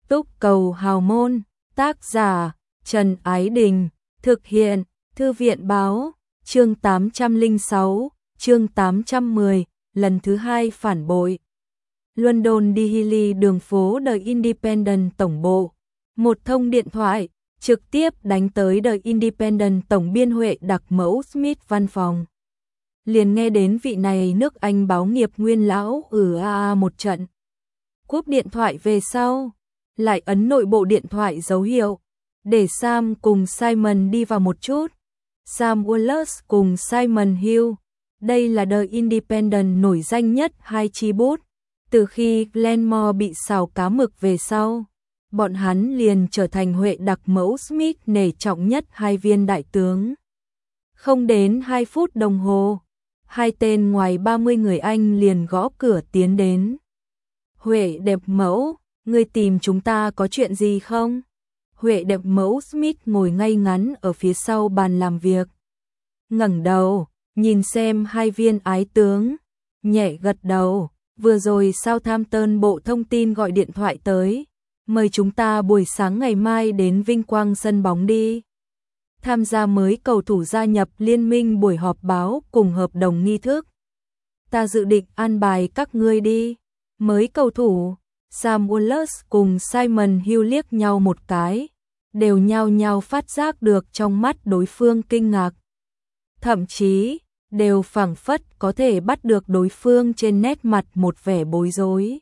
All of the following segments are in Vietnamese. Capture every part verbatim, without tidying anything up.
Túc Cầu Hào Môn, tác giả Trần Ái Đình, thực hiện Thư viện Báo, chương tám trăm lẻ sáu, chương tám trăm mười, lần thứ hai phản bội. London Daily, đường phố The Independent tổng bộ. Một thông điện thoại trực tiếp đánh tới The Independent tổng biên Huệ Đặc Mẫu Smith văn phòng. Liền nghe đến vị này nước Anh báo nghiệp nguyên lão ừ a a một trận. Cúp điện thoại về sau, lại ấn nội bộ điện thoại dấu hiệu, để Sam cùng Simon đi vào một chút. Sam Wallace cùng Simon Hill, đây là The Independent nổi danh nhất hai chi bút. Từ khi Glenmore bị xào cá mực về sau, bọn hắn liền trở thành Huệ Đặc Mẫu Smith nể trọng nhất hai viên đại tướng. Không đến hai phút đồng hồ, hai tên ngoài ba mươi người Anh liền gõ cửa tiến đến. Huệ Đẹp Mẫu, ngươi tìm chúng ta có chuyện gì không? Huệ Đẹp Mẫu Smith ngồi ngay ngắn ở phía sau bàn làm việc. Ngẩng đầu, nhìn xem hai viên ái tướng, nhẹ gật đầu. Vừa rồi Southampton Bộ Thông tin gọi điện thoại tới, mời chúng ta buổi sáng ngày mai đến Vinh Quang sân bóng đi. Tham gia mới cầu thủ gia nhập liên minh buổi họp báo cùng hợp đồng nghi thức. Ta dự định an bài các ngươi đi. Mới cầu thủ, Sam Wallace cùng Simon Hill liếc nhau một cái, đều nhao nhao phát giác được trong mắt đối phương kinh ngạc. Thậm chí, đều phảng phất có thể bắt được đối phương trên nét mặt một vẻ bối rối.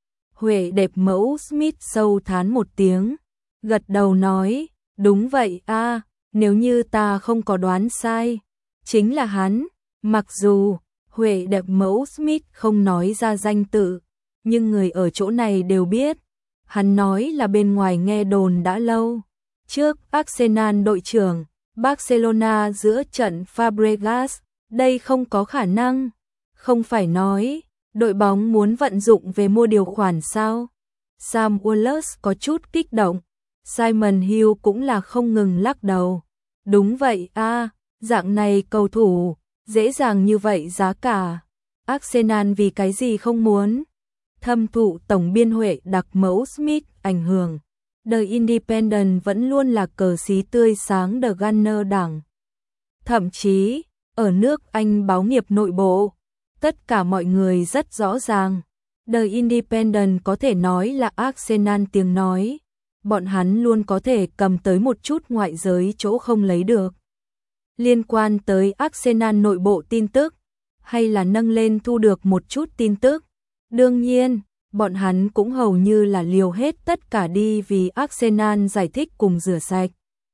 Huệ Đẹp Mẫu Smith sâu thán một tiếng, gật đầu nói, đúng vậy a, nếu như ta không có đoán sai, chính là hắn. Mặc dù Huệ Đẹp Mẫu Smith không nói ra danh tự, nhưng người ở chỗ này đều biết, hắn nói là bên ngoài nghe đồn đã lâu. Trước Arsenal đội trưởng, Barcelona giữa trận Fabregas, đây không có khả năng. Không phải nói, đội bóng muốn vận dụng về mua điều khoản sao? Sam Wallace có chút kích động. Simon Hill cũng là không ngừng lắc đầu. Đúng vậy a, dạng này cầu thủ, dễ dàng như vậy giá cả. Arsenal vì cái gì không muốn? Thâm thụ tổng biên Huệ Đặc Mẫu Smith ảnh hưởng. The Independent vẫn luôn là cờ xí tươi sáng The Gunner đảng. Thậm chí, ở nước Anh báo nghiệp nội bộ, tất cả mọi người rất rõ ràng, The Independent có thể nói là Arsenal tiếng nói, bọn hắn luôn có thể cầm tới một chút ngoại giới chỗ không lấy được. Liên quan tới Arsenal nội bộ tin tức, hay là nâng lên thu được một chút tin tức, đương nhiên, bọn hắn cũng hầu như là liều hết tất cả đi vì Arsenal giải thích cùng rửa sạch.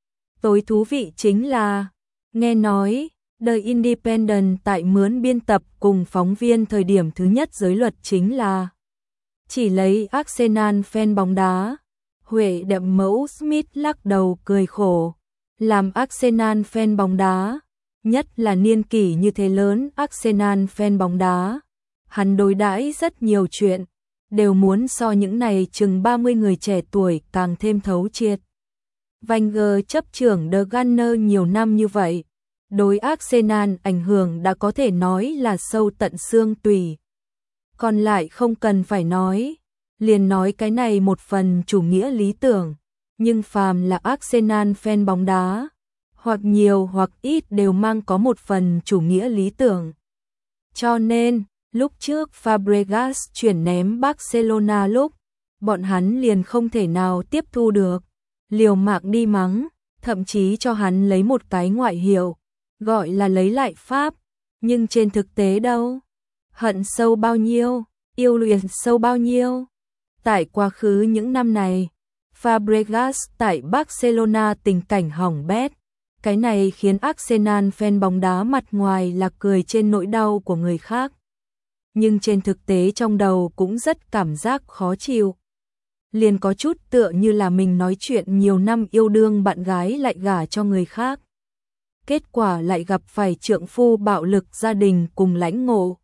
Tối thú vị chính là, nghe nói, The Independent tại mướn biên tập cùng phóng viên thời điểm thứ nhất giới luật chính là chỉ lấy Arsenal fan bóng đá. Huệ Đẹp Mẫu Smith lắc đầu cười khổ, làm Arsenal fan bóng đá, nhất là niên kỷ như thế lớn Arsenal fan bóng đá, hắn đối đãi rất nhiều chuyện, đều muốn so những này chừng ba mươi người trẻ tuổi càng thêm thấu triệt. Wenger chấp trưởng The Gunner nhiều năm như vậy, đối Arsenal ảnh hưởng đã có thể nói là sâu tận xương tủy. Còn lại không cần phải nói, liền nói cái này một phần chủ nghĩa lý tưởng, nhưng phàm là Arsenal fan bóng đá, hoặc nhiều hoặc ít đều mang có một phần chủ nghĩa lý tưởng. Cho nên, lúc trước Fabregas chuyển ném Barcelona lúc, bọn hắn liền không thể nào tiếp thu được, liều mạng đi mắng, thậm chí cho hắn lấy một cái ngoại hiệu, gọi là lấy lại Pháp, nhưng trên thực tế đâu? Hận sâu bao nhiêu, yêu luyện sâu bao nhiêu? Tại quá khứ những năm này, Fabregas tại Barcelona tình cảnh hỏng bét, cái này khiến Arsenal fan bóng đá mặt ngoài là cười trên nỗi đau của người khác, nhưng trên thực tế trong đầu cũng rất cảm giác khó chịu. Liền có chút tựa như là mình nói chuyện nhiều năm yêu đương bạn gái lại gả cho người khác. Kết quả lại gặp phải trượng phu bạo lực gia đình cùng lãnh ngộ.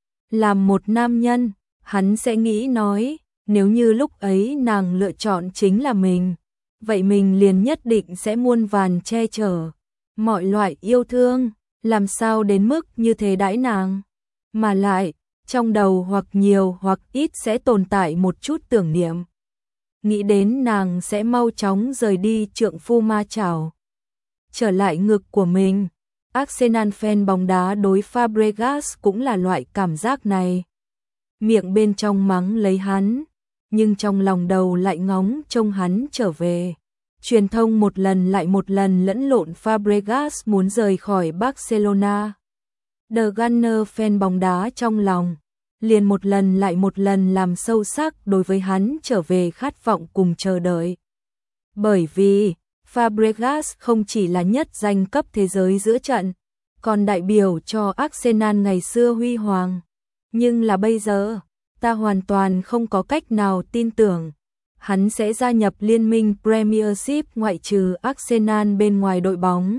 Làm một nam nhân, hắn sẽ nghĩ nói, nếu như lúc ấy nàng lựa chọn chính là mình, vậy mình liền nhất định sẽ muôn vàn che chở, mọi loại yêu thương, làm sao đến mức như thế đãi nàng. Mà lại, trong đầu hoặc nhiều hoặc ít sẽ tồn tại một chút tưởng niệm. nghĩ đến nàng sẽ mau chóng rời đi trượng phu ma chảo. Trở lại ngực của mình, Arsenal fan bóng đá đối Fabregas cũng là loại cảm giác này. Miệng bên trong mắng lấy hắn, nhưng trong lòng đầu lại ngóng trông hắn trở về. Truyền thông một lần lại một lần lẫn lộn Fabregas muốn rời khỏi Barcelona. The Gunner fan bóng đá trong lòng, liền một lần lại một lần làm sâu sắc đối với hắn trở về khát vọng cùng chờ đợi. Bởi vì, Fabregas không chỉ là nhất danh cấp thế giới giữa trận, còn đại biểu cho Arsenal ngày xưa huy hoàng. Nhưng là bây giờ, ta hoàn toàn không có cách nào tin tưởng hắn sẽ gia nhập liên minh Premiership ngoại trừ Arsenal bên ngoài đội bóng.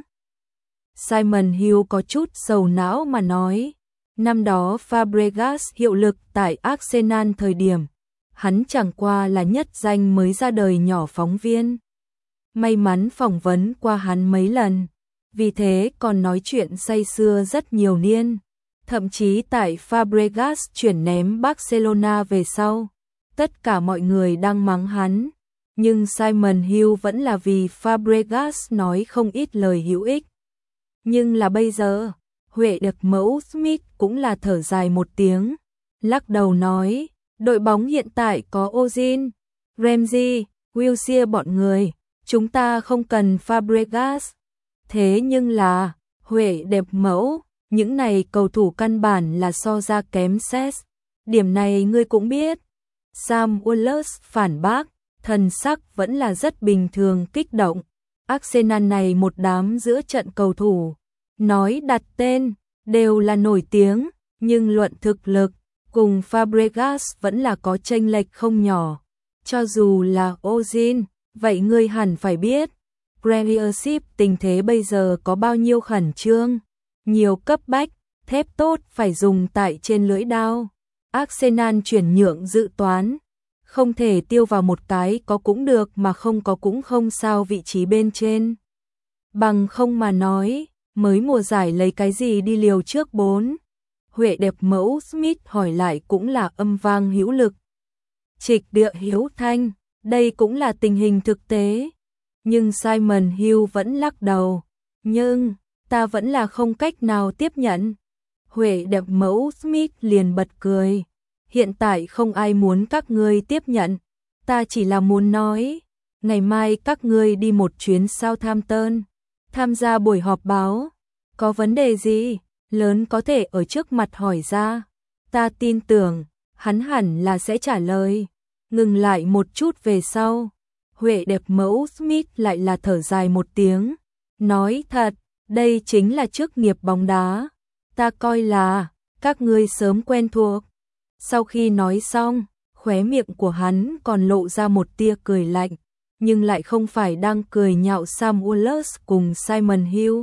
Simon Hill có chút sầu não mà nói, năm đó Fabregas hiệu lực tại Arsenal thời điểm, hắn chẳng qua là nhất danh mới ra đời nhỏ phóng viên. May mắn phỏng vấn qua hắn mấy lần, vì thế còn nói chuyện say sưa rất nhiều niên. Thậm chí tại Fabregas chuyển ném Barcelona về sau, tất cả mọi người đang mắng hắn, nhưng Simon Hill vẫn là vì Fabregas nói không ít lời hữu ích. Nhưng là bây giờ, Huệ được mẫu Smith cũng là thở dài một tiếng, lắc đầu nói, đội bóng hiện tại có Ozil, Ramsey, Wilshere bọn người, chúng ta không cần Fabregas. Thế nhưng là, Huệ đẹp mẫu, những này cầu thủ căn bản là so ra kém xét. Điểm này ngươi cũng biết. Sam Wallace phản bác, thần sắc vẫn là rất bình thường kích động. Arsenal này một đám giữa trận cầu thủ, nói đặt tên, đều là nổi tiếng, nhưng luận thực lực, cùng Fabregas vẫn là có chênh lệch không nhỏ. Cho dù là Ozil, vậy ngươi hẳn phải biết, Premiership tình thế bây giờ có bao nhiêu khẩn trương, nhiều cấp bách, thép tốt phải dùng tại trên lưỡi đao. Arsenal chuyển nhượng dự toán, không thể tiêu vào một cái có cũng được mà không có cũng không sao vị trí bên trên. Bằng không mà nói, mới mùa giải lấy cái gì đi liều trước bốn. Huệ đẹp mẫu Smith hỏi lại cũng là âm vang hữu lực. Trịch địa hiếu thanh, đây cũng là tình hình thực tế. Nhưng Simon Hill vẫn lắc đầu. Nhưng, ta vẫn là không cách nào tiếp nhận. Huệ đẹp mẫu Smith liền bật cười. Hiện tại không ai muốn các ngươi tiếp nhận. Ta chỉ là muốn nói, ngày mai các ngươi đi một chuyến Southampton, tham gia buổi họp báo. Có vấn đề gì, lớn có thể ở trước mặt hỏi ra. Ta tin tưởng, hắn hẳn là sẽ trả lời. Ngừng lại một chút về sau. Huệ đẹp mẫu Smith lại là thở dài một tiếng. Nói thật, đây chính là chức nghiệp bóng đá. Ta coi là, các ngươi sớm quen thuộc. Sau khi nói xong, khóe miệng của hắn còn lộ ra một tia cười lạnh, nhưng lại không phải đang cười nhạo Sam Wallace cùng Simon Hill,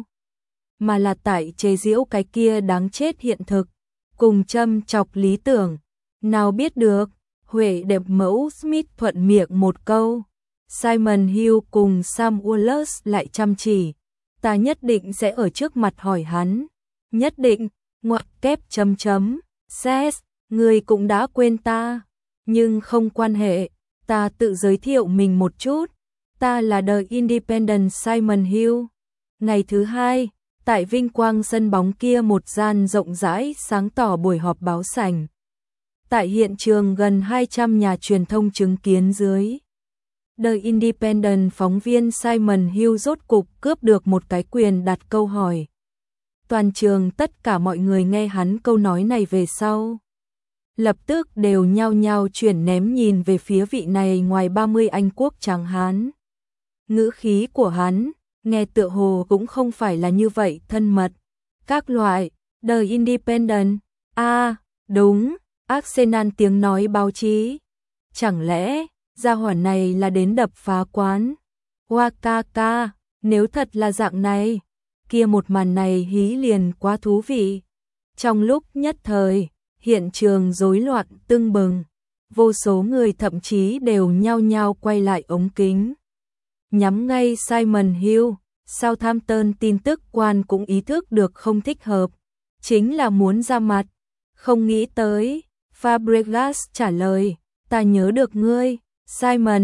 mà là tại chế giễu cái kia đáng chết hiện thực, cùng châm chọc lý tưởng. Nào biết được, Huệ đẹp mẫu Smith thuận miệng một câu, Simon Hill cùng Sam Wallace lại chăm chỉ, ta nhất định sẽ ở trước mặt hỏi hắn, nhất định, ngoặc kép chấm chấm, Ses, người cũng đã quên ta, nhưng không quan hệ, ta tự giới thiệu mình một chút, ta là The Independent Simon Hill. Ngày thứ hai, tại vinh quang sân bóng kia một gian rộng rãi sáng tỏ buổi họp báo sảnh. Tại hiện trường gần hai trăm nhà truyền thông chứng kiến dưới. The Independent phóng viên Simon Hill rốt cục cướp được một cái quyền đặt câu hỏi. Toàn trường tất cả mọi người nghe hắn câu nói này về sau, lập tức đều nhao nhao chuyển ném nhìn về phía vị này ngoài ba mươi Anh quốc tráng hán. Ngữ khí của hắn, nghe tựa hồ cũng không phải là như vậy thân mật. Các loại, The Independent, a à, đúng, Arsenal tiếng nói báo chí. Chẳng lẽ, gia hỏa này là đến đập phá quán? Wakaka, nếu thật là dạng này, kia một màn này hí liền quá thú vị. Trong lúc nhất thời, hiện trường rối loạn tưng bừng, vô số người thậm chí đều nhao nhao quay lại ống kính. Nhắm ngay Simon Hill, Southampton tin tức quan cũng ý thức được không thích hợp, chính là muốn ra mặt. Không nghĩ tới, Fabregas trả lời, ta nhớ được ngươi, Simon,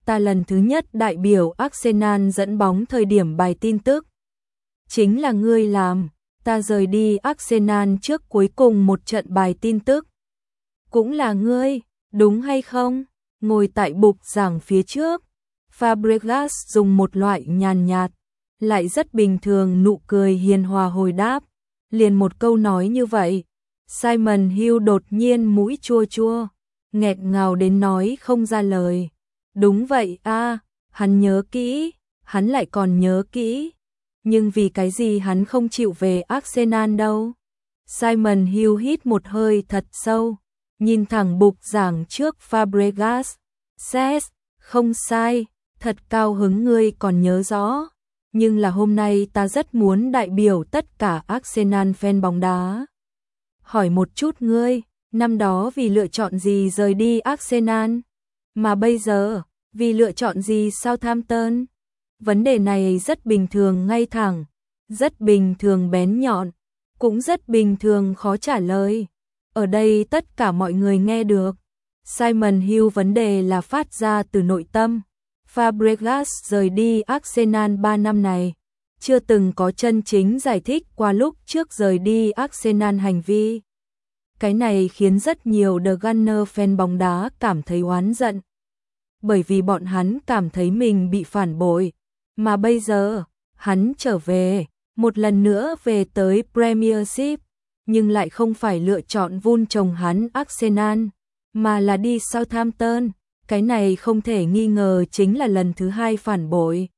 ta lần thứ nhất đại biểu Arsenal dẫn bóng thời điểm bài tin tức. Chính là ngươi làm, ta rời đi Arsenal trước cuối cùng một trận bài tin tức. Cũng là ngươi, đúng hay không? Ngồi tại bục giảng phía trước, Fabregas dùng một loại nhàn nhạt, lại rất bình thường nụ cười hiền hòa hồi đáp. Liền một câu nói như vậy, Simon Hill đột nhiên mũi chua chua, nghẹt ngào đến nói không ra lời. Đúng vậy a, hắn nhớ kỹ, hắn lại còn nhớ kỹ. Nhưng vì cái gì hắn không chịu về Arsenal đâu? Simon Hill hít một hơi thật sâu, nhìn thẳng bục giảng trước Fabregas. Ses, không sai, thật cao hứng ngươi còn nhớ rõ. Nhưng là hôm nay ta rất muốn đại biểu tất cả Arsenal fan bóng đá. Hỏi một chút ngươi, năm đó vì lựa chọn gì rời đi Arsenal? Mà bây giờ, vì lựa chọn gì Southampton? Vấn đề này rất bình thường ngay thẳng, rất bình thường bén nhọn, cũng rất bình thường khó trả lời. Ở đây tất cả mọi người nghe được. Simon Hill vấn đề là phát ra từ nội tâm. Fabregas rời đi Arsenal ba năm này, chưa từng có chân chính giải thích qua lúc trước rời đi Arsenal hành vi. Cái này khiến rất nhiều The Gunner fan bóng đá cảm thấy oán giận. Bởi vì bọn hắn cảm thấy mình bị phản bội. Mà bây giờ, hắn trở về, một lần nữa về tới Premiership, nhưng lại không phải lựa chọn vun trồng hắn Arsenal, mà là đi Southampton. Cái này không thể nghi ngờ chính là lần thứ hai phản bội.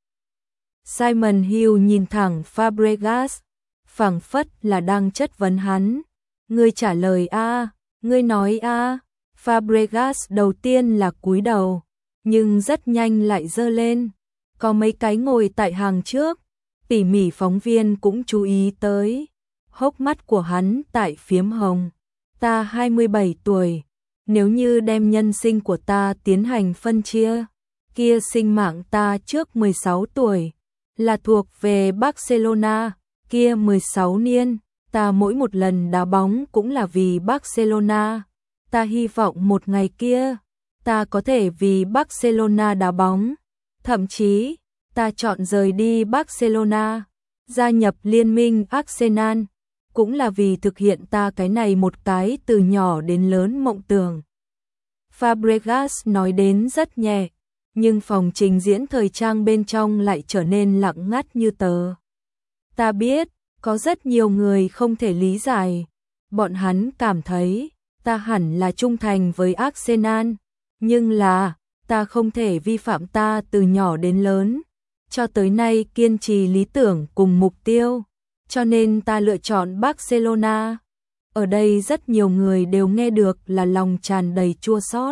Simon Hill nhìn thẳng Fabregas, phảng phất là đang chất vấn hắn. Ngươi trả lời a, ngươi nói a. Fabregas đầu tiên là cúi đầu, nhưng rất nhanh lại giơ lên. Có mấy cái ngồi tại hàng trước, tỉ mỉ phóng viên cũng chú ý tới. Hốc mắt của hắn tại phiếm hồng. Ta hai mươi bảy tuổi. Nếu như đem nhân sinh của ta tiến hành phân chia, kia sinh mạng ta trước mười sáu tuổi, là thuộc về Barcelona, kia mười sáu niên, ta mỗi một lần đá bóng cũng là vì Barcelona. Ta hy vọng một ngày kia, ta có thể vì Barcelona đá bóng. Thậm chí, ta chọn rời đi Barcelona, gia nhập liên minh Arsenal, cũng là vì thực hiện ta cái này một cái từ nhỏ đến lớn mộng tưởng. Fabregas nói đến rất nhẹ, nhưng phòng trình diễn thời trang bên trong lại trở nên lặng ngắt như tờ. Ta biết, có rất nhiều người không thể lý giải. Bọn hắn cảm thấy, ta hẳn là trung thành với Arsenal, nhưng là, ta không thể vi phạm ta từ nhỏ đến lớn, cho tới nay kiên trì lý tưởng cùng mục tiêu, cho nên ta lựa chọn Barcelona. Ở đây rất nhiều người đều nghe được là lòng tràn đầy chua xót.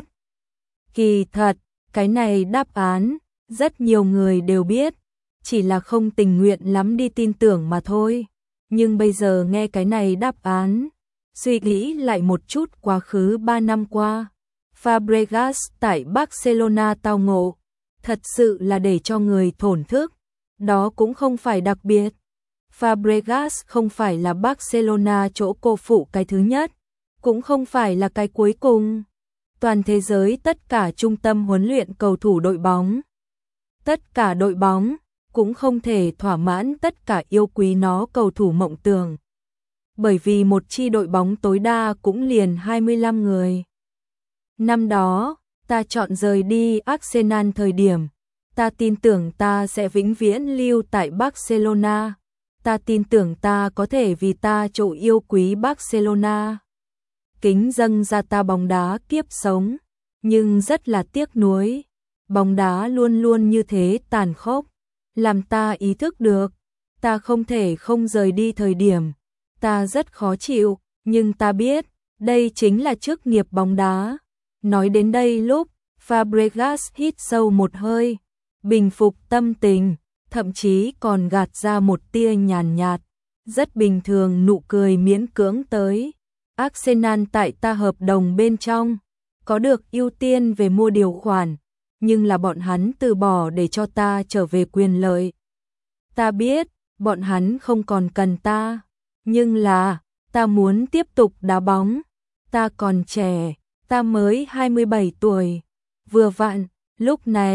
Kỳ thật, cái này đáp án, rất nhiều người đều biết, chỉ là không tình nguyện lắm đi tin tưởng mà thôi. Nhưng bây giờ nghe cái này đáp án, suy nghĩ lại một chút quá khứ ba năm qua, Fabregas tại Barcelona tao ngộ, thật sự là để cho người thổn thức. Đó cũng không phải đặc biệt. Fabregas không phải là Barcelona chỗ cô phụ cái thứ nhất, cũng không phải là cái cuối cùng. Toàn thế giới tất cả trung tâm huấn luyện cầu thủ đội bóng, tất cả đội bóng cũng không thể thỏa mãn tất cả yêu quý nó cầu thủ mộng tưởng. Bởi vì một chi đội bóng tối đa cũng liền hai mươi lăm người. Năm đó, ta chọn rời đi Arsenal thời điểm, ta tin tưởng ta sẽ vĩnh viễn lưu tại Barcelona. Ta tin tưởng ta có thể vì ta chỗ yêu quý Barcelona kính dâng ra ta bóng đá kiếp sống, nhưng rất là tiếc nuối. Bóng đá luôn luôn như thế tàn khốc, làm ta ý thức được, ta không thể không rời đi thời điểm. Ta rất khó chịu, nhưng ta biết, đây chính là chức nghiệp bóng đá. Nói đến đây lúc, Fabregas hít sâu một hơi, bình phục tâm tình, thậm chí còn gạt ra một tia nhàn nhạt, rất bình thường nụ cười miễn cưỡng tới. Arsenal tại ta hợp đồng bên trong, có được ưu tiên về mua điều khoản, nhưng là bọn hắn từ bỏ để cho ta trở về quyền lợi. Ta biết, bọn hắn không còn cần ta, nhưng là, ta muốn tiếp tục đá bóng. Ta còn trẻ, ta mới hai mươi bảy tuổi, vừa vặn, lúc này,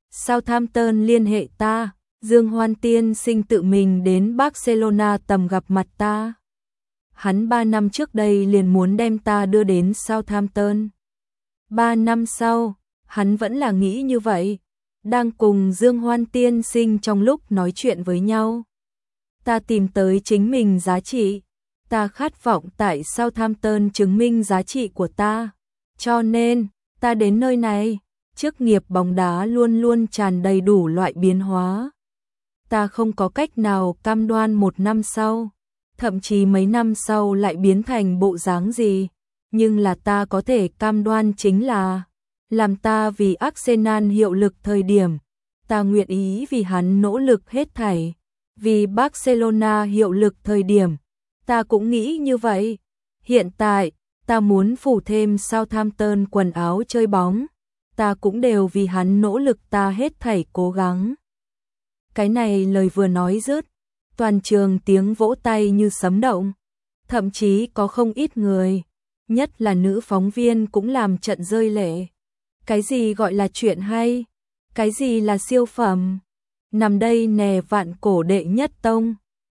Southampton liên hệ ta, Dương Hoan tiên sinh tự mình đến Barcelona tầm gặp mặt ta. Hắn ba năm trước đây liền muốn đem ta đưa đến Southampton. Ba năm sau, hắn vẫn là nghĩ như vậy, đang cùng Dương Hoan tiên sinh trong lúc nói chuyện với nhau. Ta tìm tới chính mình giá trị, ta khát vọng tại Southampton chứng minh giá trị của ta, cho nên, ta đến nơi này. Chức nghiệp bóng đá luôn luôn tràn đầy đủ loại biến hóa. Ta không có cách nào cam đoan một năm sau, thậm chí mấy năm sau lại biến thành bộ dáng gì, nhưng là ta có thể cam đoan chính là làm ta vì Arsenal hiệu lực thời điểm, ta nguyện ý vì hắn nỗ lực hết thảy, vì Barcelona hiệu lực thời điểm, ta cũng nghĩ như vậy. Hiện tại, ta muốn phủ thêm Southampton quần áo chơi bóng, ta cũng đều vì hắn nỗ lực ta hết thảy cố gắng. Cái này lời vừa nói dứt, toàn trường tiếng vỗ tay như sấm động, thậm chí có không ít người, nhất là nữ phóng viên cũng làm trận rơi lệ. Cái gì gọi là chuyện hay? Cái gì là siêu phẩm? Nằm đây nè vạn cổ đệ nhất tông.